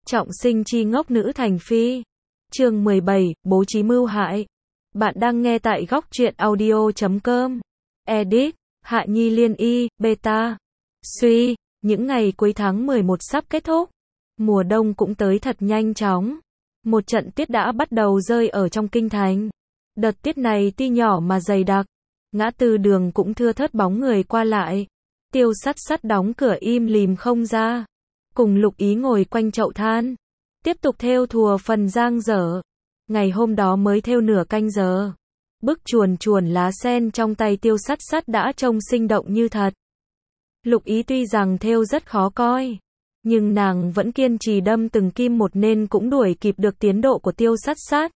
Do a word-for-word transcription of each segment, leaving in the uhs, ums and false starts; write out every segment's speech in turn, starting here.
Trọng sinh chi ngốc nữ thành phi. Chương mười bảy, bố trí mưu hại. Bạn đang nghe tại góc truyện audio chấm com. Edit, Hạ Nhi Liên Y, Beta. Suy, những ngày cuối tháng mười một sắp kết thúc. Mùa đông cũng tới thật nhanh chóng. Một trận tuyết đã bắt đầu rơi ở trong kinh thành. Đợt tuyết này tuy nhỏ mà dày đặc. Ngã tư đường cũng thưa thớt bóng người qua lại. Tiêu Sắt Sắt đóng cửa im lìm không ra. Cùng Lục Ý ngồi quanh chậu than. Tiếp tục thêu thùa phần dang dở. Ngày hôm đó mới thêu nửa canh giờ. Bức chuồn chuồn lá sen trong tay Tiêu Sắt Sắt đã trông sinh động như thật. Lục Ý tuy rằng thêu rất khó coi, nhưng nàng vẫn kiên trì đâm từng kim một nên cũng đuổi kịp được tiến độ của Tiêu Sắt Sắt.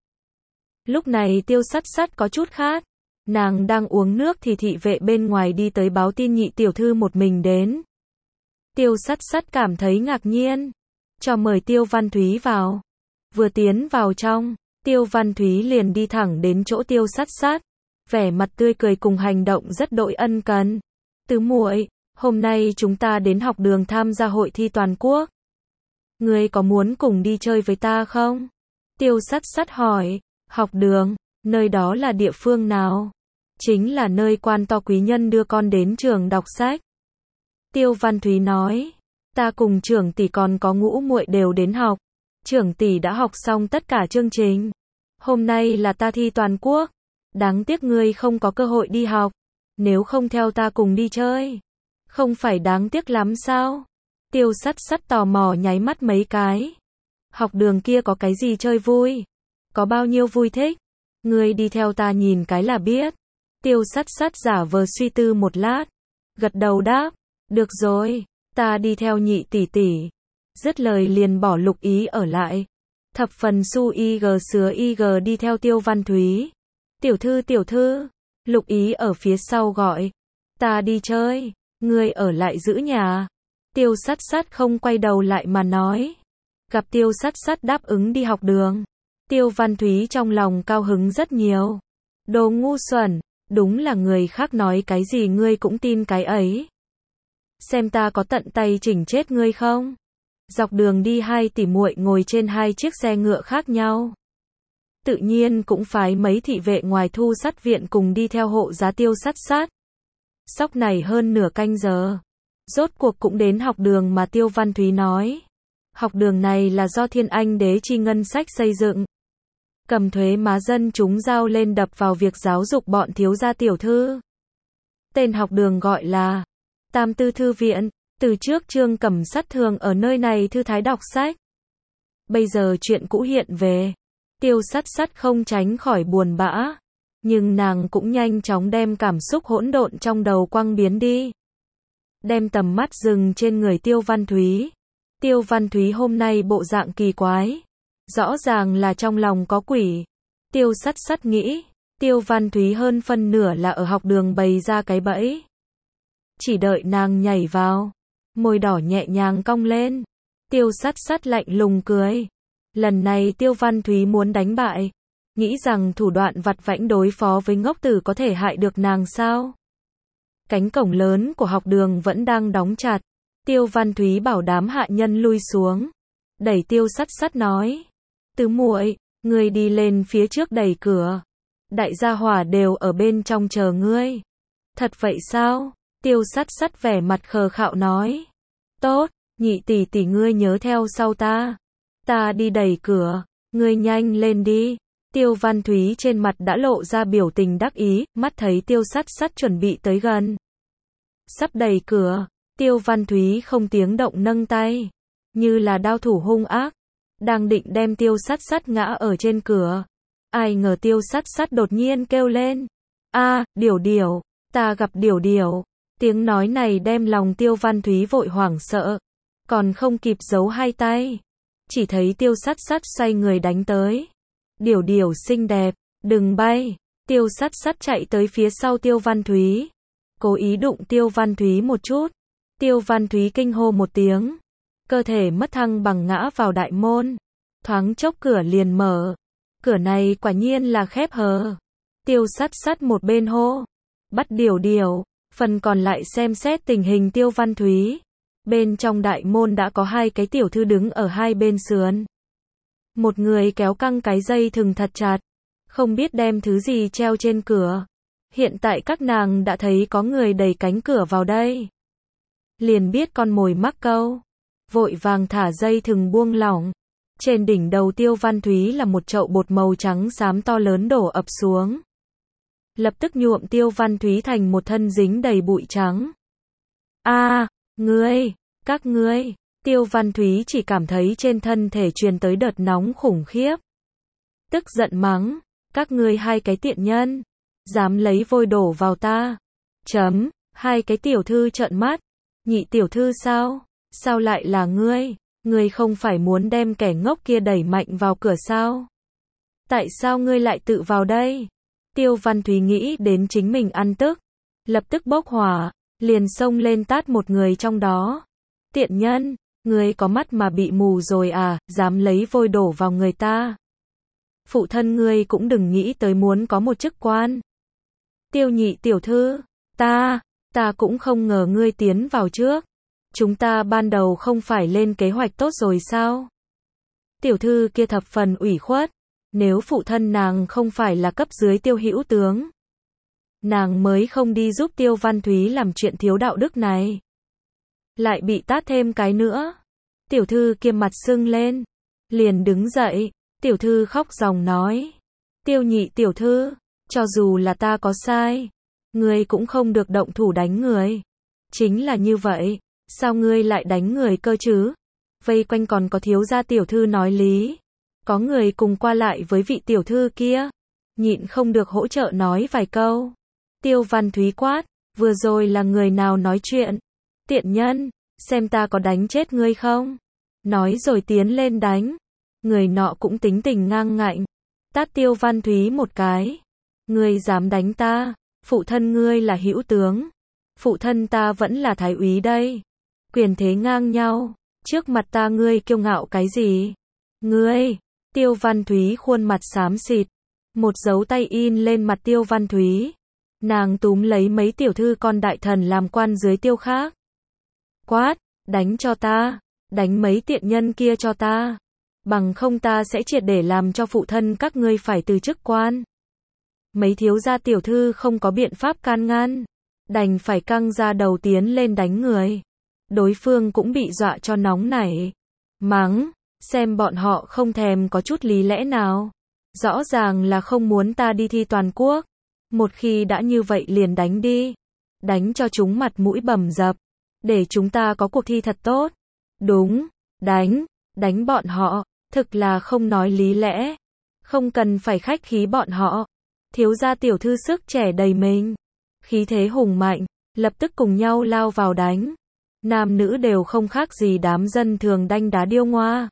Lúc này Tiêu Sắt Sắt có chút khát. Nàng đang uống nước thì thị vệ bên ngoài đi tới báo tin nhị tiểu thư một mình đến. Tiêu Sắt Sắt cảm thấy ngạc nhiên. Cho mời Tiêu Văn Thúy vào. Vừa tiến vào trong, Tiêu Văn Thúy liền đi thẳng đến chỗ Tiêu Sắt Sắt. Vẻ mặt tươi cười cùng hành động rất đội ân cần. Tứ muội, hôm nay chúng ta đến học đường tham gia hội thi toàn quốc. Ngươi có muốn cùng đi chơi với ta không? Tiêu Sắt Sắt hỏi. Học đường, nơi đó là địa phương nào? Chính là nơi quan to quý nhân đưa con đến trường đọc sách. Tiêu Văn Thúy nói, ta cùng trưởng tỷ còn có ngũ muội đều đến học. Trưởng tỷ đã học xong tất cả chương trình. Hôm nay là ta thi toàn quốc. Đáng tiếc ngươi không có cơ hội đi học. Nếu không theo ta cùng đi chơi. Không phải đáng tiếc lắm sao? Tiêu Sắt Sắt tò mò nháy mắt mấy cái. Học đường kia có cái gì chơi vui? Có bao nhiêu vui thích? Ngươi đi theo ta nhìn cái là biết. Tiêu Sắt Sắt giả vờ suy tư một lát. Gật đầu đáp. Được rồi, ta đi theo nhị tỷ tỷ. Dứt lời liền bỏ Lục Ý ở lại. Thập phần su y g sứa y g đi theo Tiêu Văn Thúy. Tiểu thư tiểu thư. Lục Ý ở phía sau gọi. Ta đi chơi, ngươi ở lại giữ nhà. Tiêu Sắt Sắt không quay đầu lại mà nói. Gặp Tiêu Sắt Sắt đáp ứng đi học đường. Tiêu Văn Thúy trong lòng cao hứng rất nhiều. Đồ ngu xuẩn, đúng là người khác nói cái gì ngươi cũng tin cái ấy. Xem ta có tận tay chỉnh chết ngươi không? Dọc đường đi hai tỷ muội ngồi trên hai chiếc xe ngựa khác nhau. Tự nhiên cũng phái mấy thị vệ ngoài thu sắt viện cùng đi theo hộ giá Tiêu Sắt Sắt. Sóc này hơn nửa canh giờ. Rốt cuộc cũng đến học đường mà Tiêu Văn Thúy nói. Học đường này là do Thiên Anh Đế chi ngân sách xây dựng. Cầm thuế má dân chúng giao lên đập vào việc giáo dục bọn thiếu gia tiểu thư. Tên học đường gọi là Tam Tư Thư Viện. Từ trước Trương Cẩm Sắt thường ở nơi này thư thái đọc sách. Bây giờ chuyện cũ hiện về. Tiêu Sắt Sắt không tránh khỏi buồn bã. Nhưng nàng cũng nhanh chóng đem cảm xúc hỗn độn trong đầu quăng biến đi. Đem tầm mắt dừng trên người Tiêu Văn Thúy. Tiêu Văn Thúy hôm nay bộ dạng kỳ quái. Rõ ràng là trong lòng có quỷ. Tiêu Sắt Sắt nghĩ. Tiêu Văn Thúy hơn phân nửa là ở học đường bày ra cái bẫy. Chỉ đợi nàng nhảy vào. Môi đỏ nhẹ nhàng cong lên. Tiêu Sắt Sắt lạnh lùng cười. Lần này Tiêu Văn Thúy muốn đánh bại. Nghĩ rằng thủ đoạn vặt vãnh đối phó với ngốc tử có thể hại được nàng sao? Cánh cổng lớn của học đường vẫn đang đóng chặt. Tiêu Văn Thúy bảo đám hạ nhân lui xuống. Đẩy Tiêu Sắt Sắt nói. Tứ muội, ngươi đi lên phía trước đẩy cửa. Đại gia hỏa đều ở bên trong chờ ngươi. Thật vậy sao? Tiêu Sắt Sắt vẻ mặt khờ khạo nói. Tốt, nhị tỷ tỷ ngươi nhớ theo sau ta. Ta đi đẩy cửa, ngươi nhanh lên đi. Tiêu Văn Thúy trên mặt đã lộ ra biểu tình đắc ý, mắt thấy Tiêu Sắt Sắt chuẩn bị tới gần. Sắp đẩy cửa, Tiêu Văn Thúy không tiếng động nâng tay, như là đao thủ hung ác, đang định đem Tiêu Sắt Sắt ngã ở trên cửa. Ai ngờ Tiêu Sắt Sắt đột nhiên kêu lên. A, Điểu Điểu, ta gặp Điểu Điểu. Tiếng nói này đem lòng Tiêu Văn Thúy vội hoảng sợ, còn không kịp giấu hai tay. Chỉ thấy Tiêu Sắt Sắt xoay người đánh tới. Điểu Điểu xinh đẹp, đừng bay. Tiêu Sắt Sắt chạy tới phía sau Tiêu Văn Thúy. Cố ý đụng Tiêu Văn Thúy một chút. Tiêu Văn Thúy kinh hô một tiếng. Cơ thể mất thăng bằng ngã vào đại môn. Thoáng chốc cửa liền mở. Cửa này quả nhiên là khép hờ. Tiêu Sắt Sắt một bên hô. Bắt Điểu Điểu. Phần còn lại xem xét tình hình Tiêu Văn Thúy. Bên trong đại môn đã có hai cái tiểu thư đứng ở hai bên sườn. Một người kéo căng cái dây thừng thật chặt, không biết đem thứ gì treo trên cửa. Hiện tại các nàng đã thấy có người đẩy cánh cửa vào đây. Liền biết con mồi mắc câu. Vội vàng thả dây thừng buông lỏng. Trên đỉnh đầu Tiêu Văn Thúy là một chậu bột màu trắng xám to lớn đổ ập xuống. Lập tức nhuộm Tiêu Văn Thúy thành một thân dính đầy bụi trắng. A, à, ngươi, các ngươi, Tiêu Văn Thúy chỉ cảm thấy trên thân thể truyền tới đợt nóng khủng khiếp. Tức giận mắng, các ngươi hai cái tiện nhân, dám lấy vôi đổ vào ta. Chấm, hai cái tiểu thư trợn mắt, nhị tiểu thư sao, sao lại là ngươi, ngươi không phải muốn đem kẻ ngốc kia đẩy mạnh vào cửa sao? Tại sao ngươi lại tự vào đây? Tiêu Văn Thúy nghĩ đến chính mình ăn tức, lập tức bốc hỏa, liền xông lên tát một người trong đó. Tiện nhân, ngươi có mắt mà bị mù rồi à, dám lấy vôi đổ vào người ta. Phụ thân ngươi cũng đừng nghĩ tới muốn có một chức quan. Tiêu nhị tiểu thư, ta, ta cũng không ngờ ngươi tiến vào trước. Chúng ta ban đầu không phải lên kế hoạch tốt rồi sao? Tiểu thư kia thập phần ủy khuất, nếu phụ thân nàng không phải là cấp dưới Tiêu Hữu tướng, nàng mới không đi giúp Tiêu Văn Thúy làm chuyện thiếu đạo đức này. Lại bị tát thêm cái nữa. Tiểu thư kia mặt sưng lên, liền đứng dậy, tiểu thư khóc ròng nói. Tiêu nhị tiểu thư, cho dù là ta có sai, ngươi cũng không được động thủ đánh người. Chính là như vậy, sao ngươi lại đánh người cơ chứ? Vây quanh còn có thiếu gia tiểu thư nói lý. Có người cùng qua lại với vị tiểu thư kia, nhịn không được hỗ trợ nói vài câu. Tiêu Văn Thúy quát, vừa rồi là người nào nói chuyện? Tiện nhân, xem ta có đánh chết ngươi không? Nói rồi tiến lên đánh. Người nọ cũng tính tình ngang ngạnh, tát Tiêu Văn Thúy một cái. Ngươi dám đánh ta? Phụ thân ngươi là hữu tướng, phụ thân ta vẫn là thái úy đây. Quyền thế ngang nhau, trước mặt ta ngươi kiêu ngạo cái gì? Ngươi! Tiêu Văn Thúy khuôn mặt xám xịt, một dấu tay in lên mặt Tiêu Văn Thúy. Nàng túm lấy mấy tiểu thư con đại thần làm quan dưới Tiêu khác. Quát, đánh cho ta, đánh mấy tiện nhân kia cho ta. Bằng không ta sẽ triệt để làm cho phụ thân các ngươi phải từ chức quan. Mấy thiếu gia tiểu thư không có biện pháp can ngăn, đành phải căng ra đầu tiến lên đánh người. Đối phương cũng bị dọa cho nóng nảy. Mắng, xem bọn họ không thèm có chút lý lẽ nào. Rõ ràng là không muốn ta đi thi toàn quốc. Một khi đã như vậy liền đánh đi. Đánh cho chúng mặt mũi bầm dập. Để chúng ta có cuộc thi thật tốt. Đúng, đánh, đánh bọn họ, thực là không nói lý lẽ. Không cần phải khách khí bọn họ. Thiếu gia tiểu thư sức trẻ đầy mình, khí thế hùng mạnh, lập tức cùng nhau lao vào đánh. Nam nữ đều không khác gì đám dân thường đanh đá điêu ngoa.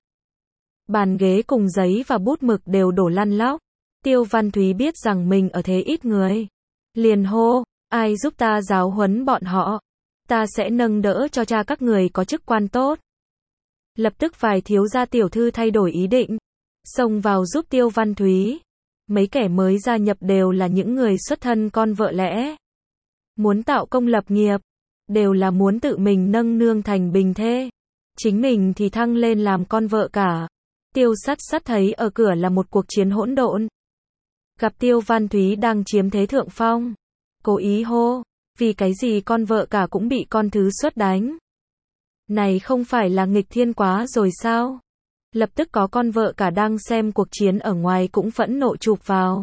Bàn ghế cùng giấy và bút mực đều đổ lăn lóc. Tiêu Văn Thúy biết rằng mình ở thế ít người, liền hô, ai giúp ta giáo huấn bọn họ, ta sẽ nâng đỡ cho cha các người có chức quan tốt. Lập tức vài thiếu gia tiểu thư thay đổi ý định, xông vào giúp Tiêu Văn Thúy. Mấy kẻ mới gia nhập đều là những người xuất thân con vợ lẽ, muốn tạo công lập nghiệp, đều là muốn tự mình nâng nương thành bình thê, chính mình thì thăng lên làm con vợ cả. Tiêu Sắt Sắt thấy ở cửa là một cuộc chiến hỗn độn, gặp Tiêu Văn Thúy đang chiếm thế thượng phong, cố ý hô, vì cái gì con vợ cả cũng bị con thứ xuất đánh? Này không phải là nghịch thiên quá rồi sao? Lập tức có con vợ cả đang xem cuộc chiến ở ngoài cũng phẫn nộ chụp vào.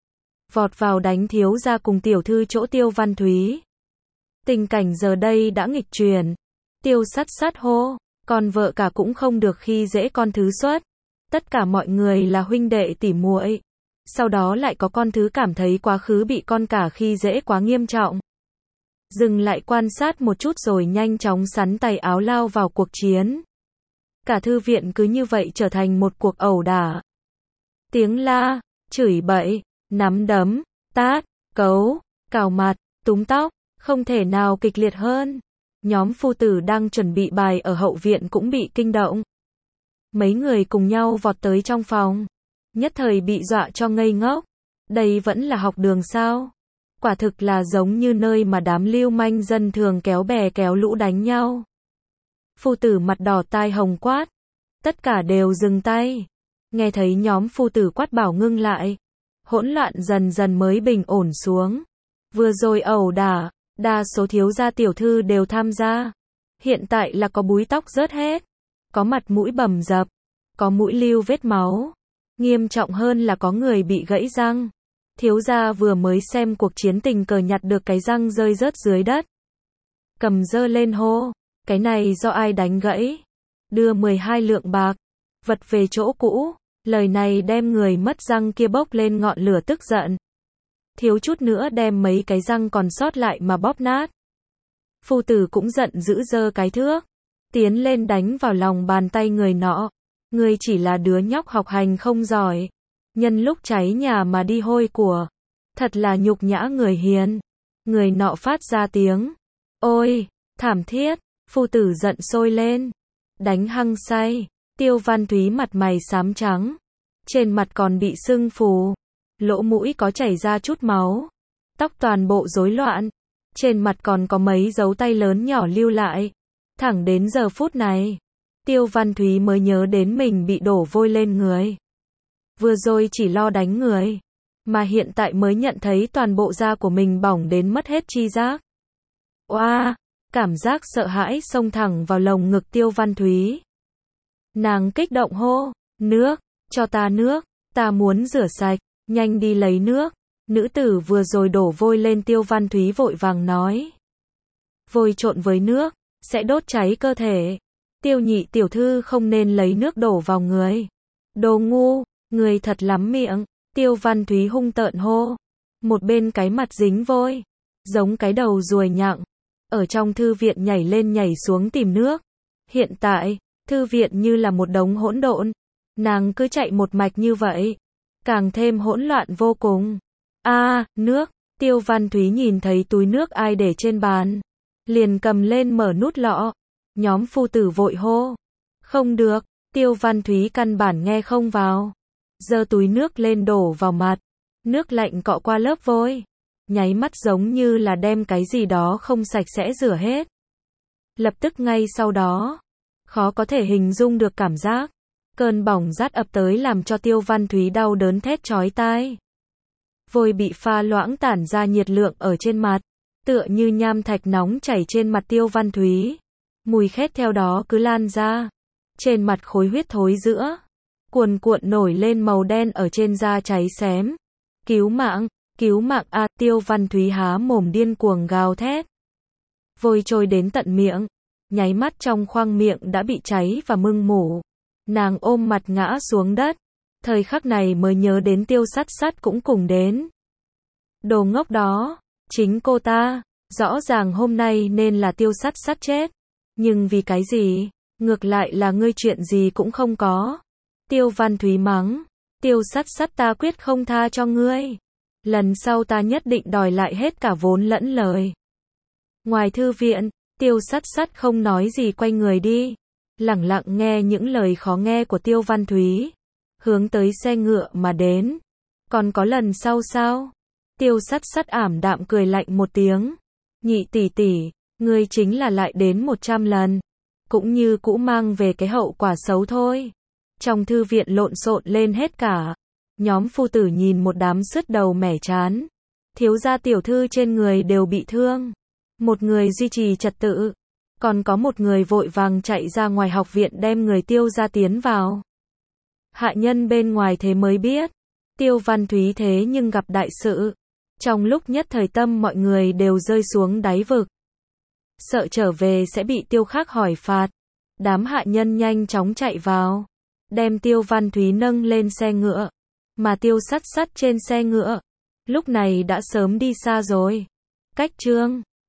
Vọt vào đánh thiếu gia cùng tiểu thư chỗ Tiêu Văn Thúy. Tình cảnh giờ đây đã nghịch chuyển. Tiêu Sắt Sắt hô, con vợ cả cũng không được khi dễ con thứ xuất. Tất cả mọi người là huynh đệ tỉ muội. Sau đó lại có con thứ cảm thấy quá khứ bị con cả khi dễ quá nghiêm trọng. Dừng lại quan sát một chút rồi nhanh chóng sắn tay áo lao vào cuộc chiến. Cả thư viện cứ như vậy trở thành một cuộc ẩu đả. Tiếng la, chửi bậy, nắm đấm, tát, cấu, cào mặt, túm tóc, không thể nào kịch liệt hơn. Nhóm phu tử đang chuẩn bị bài ở hậu viện cũng bị kinh động. Mấy người cùng nhau vọt tới trong phòng, nhất thời bị dọa cho ngây ngốc. Đây vẫn là học đường sao? Quả thực là giống như nơi mà đám lưu manh dân thường kéo bè kéo lũ đánh nhau. Phu tử mặt đỏ tai hồng quát. Tất cả đều dừng tay. Nghe thấy nhóm phu tử quát bảo ngưng lại. Hỗn loạn dần dần mới bình ổn xuống. Vừa rồi ẩu đả, đa số thiếu gia tiểu thư đều tham gia. Hiện tại là có búi tóc rớt hết. Có mặt mũi bầm dập. Có mũi lưu vết máu. Nghiêm trọng hơn là có người bị gãy răng. Thiếu gia vừa mới xem cuộc chiến tình cờ nhặt được cái răng rơi rớt dưới đất. Cầm giơ lên hô. Cái này do ai đánh gãy? Đưa mười hai lượng bạc. Vật về chỗ cũ. Lời này đem người mất răng kia bốc lên ngọn lửa tức giận. Thiếu chút nữa đem mấy cái răng còn sót lại mà bóp nát. Phu tử cũng giận dữ giơ cái thước. Tiến lên đánh vào lòng bàn tay người nọ. Ngươi chỉ là đứa nhóc học hành không giỏi. Nhân lúc cháy nhà mà đi hôi của. Thật là nhục nhã người hiền. Người nọ phát ra tiếng. Ôi, thảm thiết. Phu tử giận sôi lên. Đánh hăng say. Tiêu Văn Thúy mặt mày xám trắng. Trên mặt còn bị sưng phù. Lỗ mũi có chảy ra chút máu. Tóc toàn bộ rối loạn. Trên mặt còn có mấy dấu tay lớn nhỏ lưu lại. Thẳng đến giờ phút này. Tiêu Văn Thúy mới nhớ đến mình bị đổ vôi lên người. Vừa rồi chỉ lo đánh người. Mà hiện tại mới nhận thấy toàn bộ da của mình bỏng đến mất hết chi giác. Oa! Cảm giác sợ hãi xông thẳng vào lồng ngực Tiêu Văn Thúy. Nàng kích động hô. Nước! Cho ta nước! Ta muốn rửa sạch! Nhanh đi lấy nước! Nữ tử vừa rồi đổ vôi lên Tiêu Văn Thúy vội vàng nói. Vôi trộn với nước, sẽ đốt cháy cơ thể. Tiêu nhị tiểu thư không nên lấy nước đổ vào người. Đồ ngu, người thật lắm miệng. Tiêu Văn Thúy hung tợn hô. Một bên cái mặt dính vôi. Giống cái đầu ruồi nhặng. Ở trong thư viện nhảy lên nhảy xuống tìm nước. Hiện tại, thư viện như là một đống hỗn độn. Nàng cứ chạy một mạch như vậy. Càng thêm hỗn loạn vô cùng. A, à, nước. Tiêu Văn Thúy nhìn thấy túi nước ai để trên bàn. Liền cầm lên mở nút lọ. Nhóm phu tử vội hô. Không được. Tiêu Văn Thúy căn bản nghe không vào. Giơ túi nước lên đổ vào mặt. Nước lạnh cọ qua lớp vôi. Nháy mắt giống như là đem cái gì đó không sạch sẽ rửa hết. Lập tức ngay sau đó. Khó có thể hình dung được cảm giác. Cơn bỏng rát ập tới làm cho Tiêu Văn Thúy đau đớn thét chói tai. Vôi bị pha loãng tản ra nhiệt lượng ở trên mặt. Tựa như nham thạch nóng chảy trên mặt Tiêu Văn Thúy. Mùi khét theo đó cứ lan ra. Trên mặt khối huyết thối giữa. Cuồn cuộn nổi lên màu đen ở trên da cháy xém. Cứu mạng, cứu mạng a! Tiêu Văn Thúy há mồm điên cuồng gào thét. Vôi trôi đến tận miệng. Nháy mắt trong khoang miệng đã bị cháy và mưng mủ. Nàng ôm mặt ngã xuống đất. Thời khắc này mới nhớ đến Tiêu Sắt Sắt cũng cùng đến. Đồ ngốc đó, chính cô ta. Rõ ràng hôm nay nên là Tiêu Sắt Sắt chết. Nhưng vì cái gì? Ngược lại là ngươi chuyện gì cũng không có. Tiêu Văn Thúy mắng. Tiêu Sắt Sắt ta quyết không tha cho ngươi. Lần sau ta nhất định đòi lại hết cả vốn lẫn lời. Ngoài thư viện, Tiêu Sắt Sắt không nói gì quay người đi. Lẳng lặng nghe những lời khó nghe của Tiêu Văn Thúy. Hướng tới xe ngựa mà đến. Còn có lần sau sao? Tiêu Sắt Sắt ảm đạm cười lạnh một tiếng. Nhị tỷ tỷ, ngươi chính là lại đến một trăm lần. Cũng như cũ mang về cái hậu quả xấu thôi. Trong thư viện lộn xộn lên hết cả. Nhóm phu tử nhìn một đám sứt đầu mẻ chán. Thiếu gia tiểu thư trên người đều bị thương. Một người duy trì trật tự. Còn có một người vội vàng chạy ra ngoài học viện đem người Tiêu gia tiến vào. Hạ nhân bên ngoài thế mới biết. Tiêu Văn Thúy thế nhưng gặp đại sự. Trong lúc nhất thời tâm mọi người đều rơi xuống đáy vực. Sợ trở về sẽ bị Tiêu Khắc hỏi phạt. Đám hạ nhân nhanh chóng chạy vào. Đem Tiêu Văn Thúy nâng lên xe ngựa. Mà Tiêu Sắt Sắt trên xe ngựa. Lúc này đã sớm đi xa rồi. Cách chương